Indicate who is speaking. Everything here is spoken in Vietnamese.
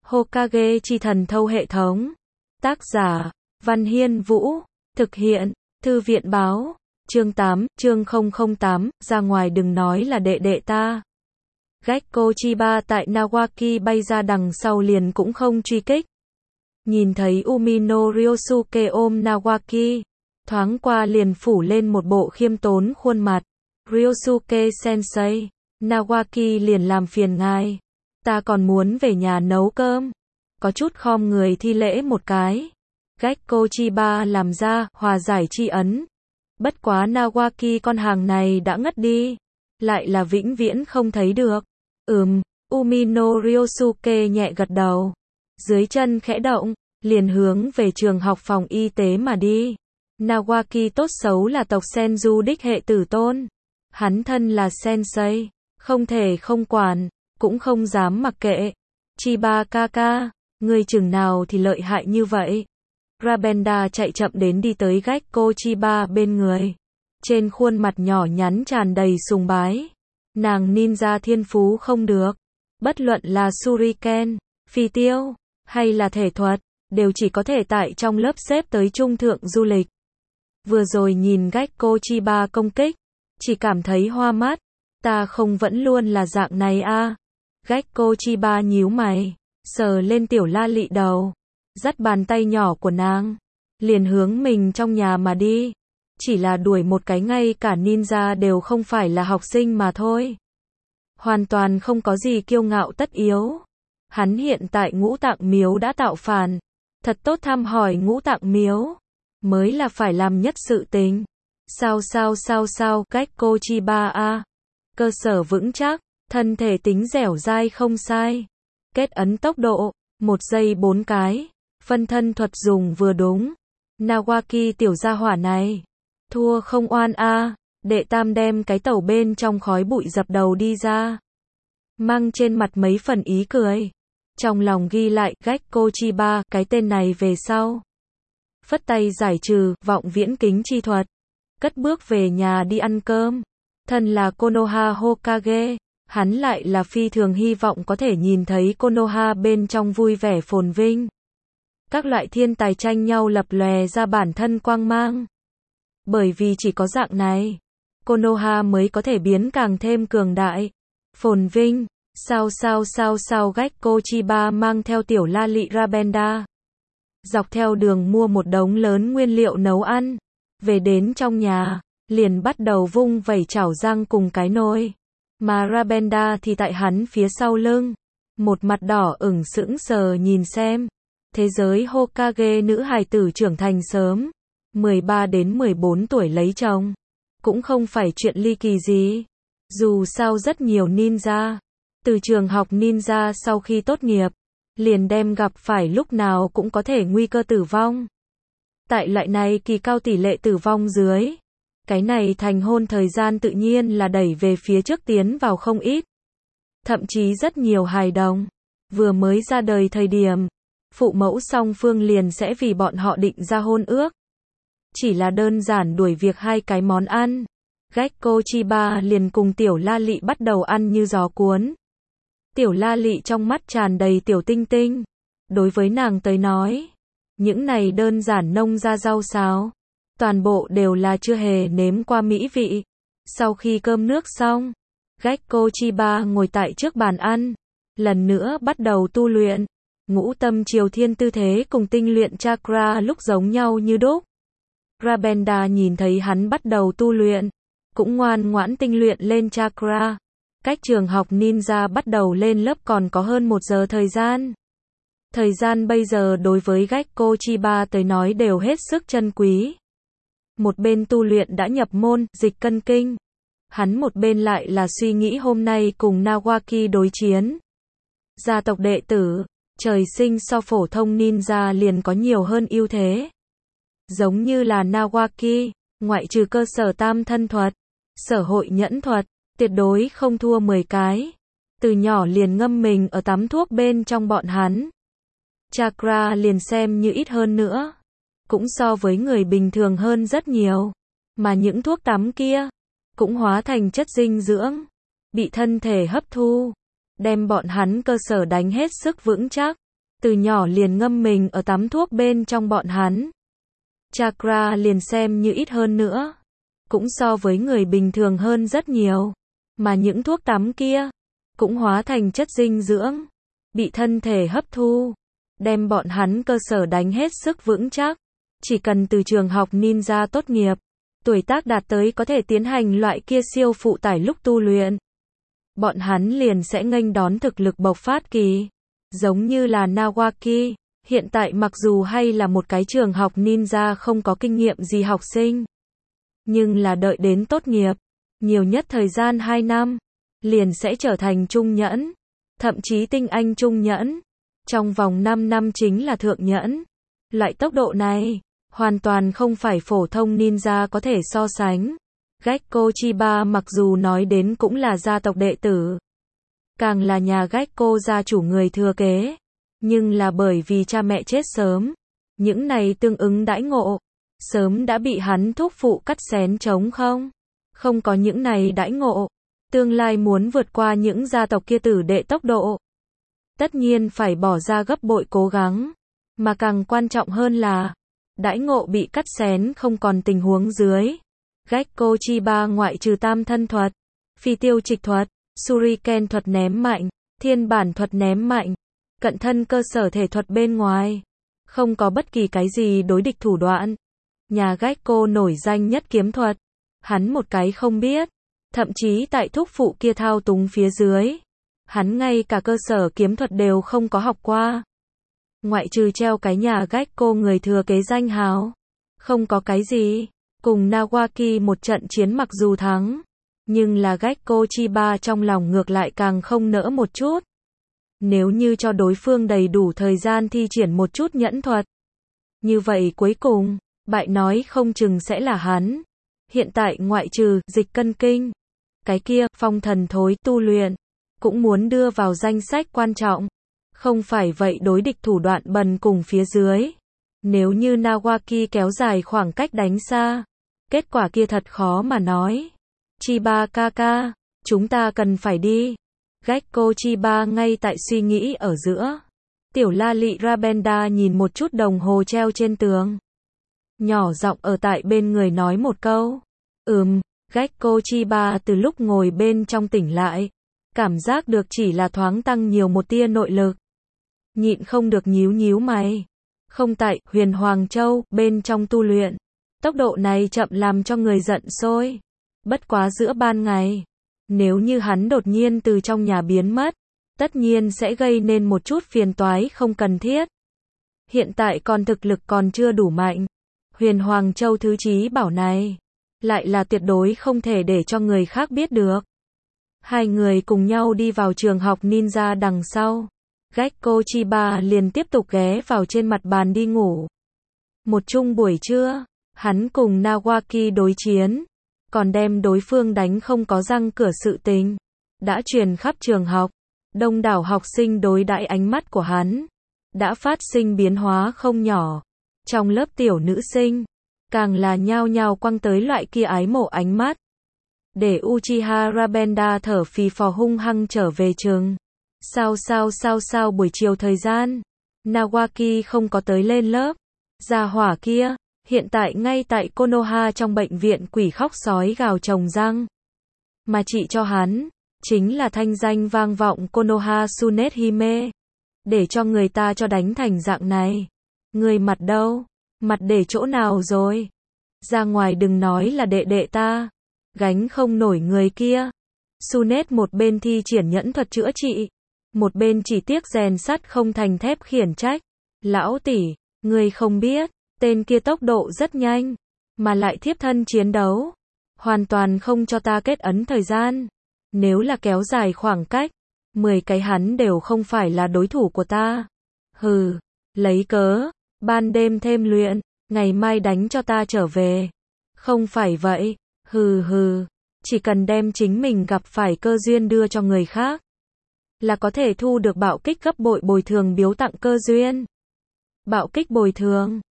Speaker 1: Hokage chi thần thâu hệ thống. Tác giả, Văn Hiên Vũ. Thực hiện, Thư viện báo. Chương 8, chương 008, ra ngoài đừng nói là đệ đệ ta. Gekko Chiba tại Nawaki bay ra đằng sau liền cũng không truy kích. Nhìn thấy Umino Ryosuke ôm Nawaki, thoáng qua liền phủ lên một bộ khiêm tốn khuôn mặt. Ryosuke sensei, Nawaki liền làm phiền ngài. Ta còn muốn về nhà nấu cơm. Có chút khom người thi lễ một cái. Gekko Chiba làm ra, hòa giải tri ấn. Bất quá Nawaki con hàng này đã ngất đi. Lại là vĩnh viễn không thấy được. Umino Ryosuke nhẹ gật đầu. Dưới chân khẽ động, liền hướng về trường học phòng y tế mà đi. Nawaki tốt xấu là tộc Senju đích hệ tử tôn. Hắn thân là sensei, không thể không quản, cũng không dám mặc kệ. Chiba kaka, ngươi chừng nào thì lợi hại như vậy. Rabenda chạy chậm đến đi tới Gekko Chiba bên người. Trên khuôn mặt nhỏ nhắn tràn đầy sùng bái. Nàng ninja thiên phú không được. Bất luận là Shuriken, phi tiêu, hay là thể thuật, đều chỉ có thể tại trong lớp xếp tới trung thượng du lịch. Vừa rồi nhìn Gekko Chiba công kích, chỉ cảm thấy hoa mắt. Ta không vẫn luôn là dạng này à? Gekko Chiba nhíu mày, sờ lên tiểu la lị đầu, dắt bàn tay nhỏ của nàng, liền hướng mình trong nhà mà đi. Chỉ là đuổi một cái ngay cả ninja đều không phải là học sinh mà thôi. Hoàn toàn không có gì kiêu ngạo tất yếu. Hắn hiện tại Ngũ Tạng Miếu đã tạo phản. Thật tốt thăm hỏi Ngũ Tạng Miếu. Mới là phải làm nhất sự tình. Sao, Gekko Chiba a. Cơ sở vững chắc, thân thể tính dẻo dai không sai. Kết ấn tốc độ, 1 giây 4 cái. Phân thân thuật dùng vừa đúng. Nawaki tiểu gia hỏa này. Thua không oan a. Đệ tam đem cái tẩu bên trong khói bụi dập đầu đi ra. Mang trên mặt mấy phần ý cười. Trong lòng ghi lại Gekko Chiba, cái tên này về sau. Phất tay giải trừ, vọng viễn kính chi thuật. Cất bước về nhà đi ăn cơm. Thân là Konoha Hokage, hắn lại là phi thường hy vọng có thể nhìn thấy Konoha bên trong vui vẻ phồn vinh. Các loại thiên tài tranh nhau lập lòe ra bản thân quang mang. Bởi vì chỉ có dạng này, Konoha mới có thể biến càng thêm cường đại, phồn vinh. Sao Gekko Chiba mang theo tiểu la lị Rabenda. Dọc theo đường mua một đống lớn nguyên liệu nấu ăn. Về đến trong nhà, liền bắt đầu vung vẩy chảo rang cùng cái nồi. Mà Rabenda thì tại hắn phía sau lưng. Một mặt đỏ ửng sững sờ nhìn xem. Thế giới Hokage nữ hài tử trưởng thành sớm. 13 đến 14 tuổi lấy chồng. Cũng không phải chuyện ly kỳ gì. Dù sao rất nhiều ninja. Từ trường học ninja sau khi tốt nghiệp. Liền đem gặp phải lúc nào cũng có thể nguy cơ tử vong. Tại loại này kỳ cao tỷ lệ tử vong dưới. Cái này thành hôn thời gian tự nhiên là đẩy về phía trước tiến vào không ít. Thậm chí rất nhiều hài đồng. Vừa mới ra đời thời điểm. Phụ mẫu song phương liền sẽ vì bọn họ định ra hôn ước. Chỉ là đơn giản đuổi việc 2 cái món ăn. Gekko Chiba liền cùng tiểu la lị bắt đầu ăn như gió cuốn. Tiểu la lị trong mắt tràn đầy tiểu tinh tinh. Đối với nàng tới nói, những này đơn giản nông ra rau xào, toàn bộ đều là chưa hề nếm qua mỹ vị. Sau khi cơm nước xong, Gekko Chiba ngồi tại trước bàn ăn, lần nữa bắt đầu tu luyện. Ngũ tâm triều thiên tư thế cùng tinh luyện chakra lúc giống nhau như đúc. Rabenda nhìn thấy hắn bắt đầu tu luyện, cũng ngoan ngoãn tinh luyện lên chakra. Cách trường học ninja bắt đầu lên lớp còn có hơn 1 giờ thời gian. Thời gian bây giờ đối với Gekko Chiba tới nói đều hết sức chân quý. Một bên tu luyện đã nhập môn, dịch cân kinh. Hắn một bên lại là suy nghĩ hôm nay cùng Nawaki đối chiến. Gia tộc đệ tử, trời sinh so phổ thông ninja liền có nhiều hơn ưu thế. Giống như là Nawaki, ngoại trừ cơ sở tam thân thuật, sở hội nhẫn thuật, tuyệt đối không thua 10 cái. Từ nhỏ liền ngâm mình ở tắm thuốc bên trong bọn hắn. Chakra liền xem như ít hơn nữa. Cũng so với người bình thường hơn rất nhiều. Mà những thuốc tắm kia, cũng hóa thành chất dinh dưỡng. Bị thân thể hấp thu. Đem bọn hắn cơ sở đánh hết sức vững chắc. từ nhỏ liền ngâm mình ở tắm thuốc bên trong bọn hắn. Chakra liền xem như ít hơn nữa, cũng so với người bình thường hơn rất nhiều, mà những thuốc tắm kia cũng hóa thành chất dinh dưỡng, bị thân thể hấp thu, đem bọn hắn cơ sở đánh hết sức vững chắc. Chỉ cần từ trường học ninja tốt nghiệp, tuổi tác đạt tới có thể tiến hành loại kia siêu phụ tải lúc tu luyện, bọn hắn liền sẽ nghênh đón thực lực bộc phát kỳ. Giống như là Nawaki, hiện tại mặc dù hay là một cái trường học ninja không có kinh nghiệm gì học sinh, nhưng là đợi đến tốt nghiệp, nhiều nhất thời gian 2 năm, liền sẽ trở thành trung nhẫn, thậm chí tinh anh trung nhẫn. Trong vòng 5 năm chính là thượng nhẫn. Loại tốc độ này, hoàn toàn không phải phổ thông ninja có thể so sánh. Gekko Chiba mặc dù nói đến cũng là gia tộc đệ tử, càng là nhà Gekko gia chủ người thừa kế, nhưng là bởi vì cha mẹ chết sớm, những này tương ứng đãi ngộ sớm đã bị hắn thúc phụ cắt xén trống không. Không có những này đãi ngộ, tương lai muốn vượt qua những gia tộc kia tử đệ tốc độ, tất nhiên phải bỏ ra gấp bội cố gắng, mà càng quan trọng hơn là đãi ngộ bị cắt xén không còn tình huống dưới. Gekko Chiba ngoại trừ tam thân thuật, phi tiêu trịch thuật, Shuriken thuật ném mạnh, thiên bản thuật ném mạnh, cận thân cơ sở thể thuật bên ngoài, không có bất kỳ cái gì đối địch thủ đoạn. Nhà Gekko nổi danh nhất kiếm thuật, hắn một cái không biết, thậm chí tại thúc phụ kia thao túng phía dưới, hắn ngay cả cơ sở kiếm thuật đều không có học qua. Ngoại trừ treo cái nhà Gekko người thừa kế danh hào, không có cái gì. Cùng Nawaki một trận chiến mặc dù thắng, nhưng là Gekko Chiba trong lòng ngược lại càng không nỡ một chút. Nếu như cho đối phương đầy đủ thời gian thi triển một chút nhẫn thuật, như vậy cuối cùng, bại nói không chừng sẽ là hắn. Hiện tại ngoại trừ dịch cân kinh, cái kia phong thần thối tu luyện, cũng muốn đưa vào danh sách quan trọng. Không phải vậy đối địch thủ đoạn bần cùng phía dưới, nếu như Nawaki kéo dài khoảng cách đánh xa, kết quả kia thật khó mà nói. Chiba kaka, chúng ta cần phải đi. Gekko Chiba ngay tại suy nghĩ ở giữa. Tiểu la lị Rabenda nhìn một chút đồng hồ treo trên tường, nhỏ giọng ở tại bên người nói một câu. Gekko Chiba từ lúc ngồi bên trong tỉnh lại, cảm giác được chỉ là thoáng tăng nhiều một tia nội lực. Nhịn không được nhíu nhíu mày. Không tại Huyền Hoàng Châu bên trong tu luyện, tốc độ này chậm làm cho người giận sôi. Bất quá giữa ban ngày, nếu như hắn đột nhiên từ trong nhà biến mất, tất nhiên sẽ gây nên một chút phiền toái không cần thiết. Hiện tại còn thực lực còn chưa đủ mạnh, Huyền Hoàng Châu thứ chí bảo này, lại là tuyệt đối không thể để cho người khác biết được. Hai người cùng nhau đi vào trường học ninja đằng sau. Gekko Chiba liền tiếp tục ghé vào trên mặt bàn đi ngủ. Một chung buổi trưa, hắn cùng Nawaki đối chiến, còn đem đối phương đánh không có răng cửa sự tình đã truyền khắp trường học. Đông đảo học sinh đối đãi ánh mắt của hắn đã phát sinh biến hóa không nhỏ. Trong lớp tiểu nữ sinh, càng là nhao nhao quăng tới loại kia ái mộ ánh mắt. Để Uchiha Rabenda thở phì phò hung hăng trở về trường. Sao buổi chiều thời gian, Nawaki không có tới lên lớp. Gia hỏa kia, hiện tại ngay tại Konoha trong bệnh viện quỷ khóc sói gào trồng răng. Mà chị cho hắn, chính là thanh danh vang vọng Konoha Tsunehime. Để cho người ta cho đánh thành dạng này. Người mặt đâu? Mặt để chỗ nào rồi? Ra ngoài đừng nói là đệ đệ ta. Gánh không nổi người kia. Tsunet một bên thi triển nhẫn thuật chữa trị, một bên chỉ tiếc rèn sắt không thành thép khiển trách. Lão tỷ, người không biết, tên kia tốc độ rất nhanh, mà lại thiếp thân chiến đấu. Hoàn toàn không cho ta kết ấn thời gian. Nếu là kéo dài khoảng cách, 10 cái hắn đều không phải là đối thủ của ta. Hừ, lấy cớ, ban đêm thêm luyện, ngày mai đánh cho ta trở về. Không phải vậy, hừ, chỉ cần đem chính mình gặp phải cơ duyên đưa cho người khác, là có thể thu được bạo kích gấp bội bồi thường biếu tặng cơ duyên. Bạo kích bồi thường,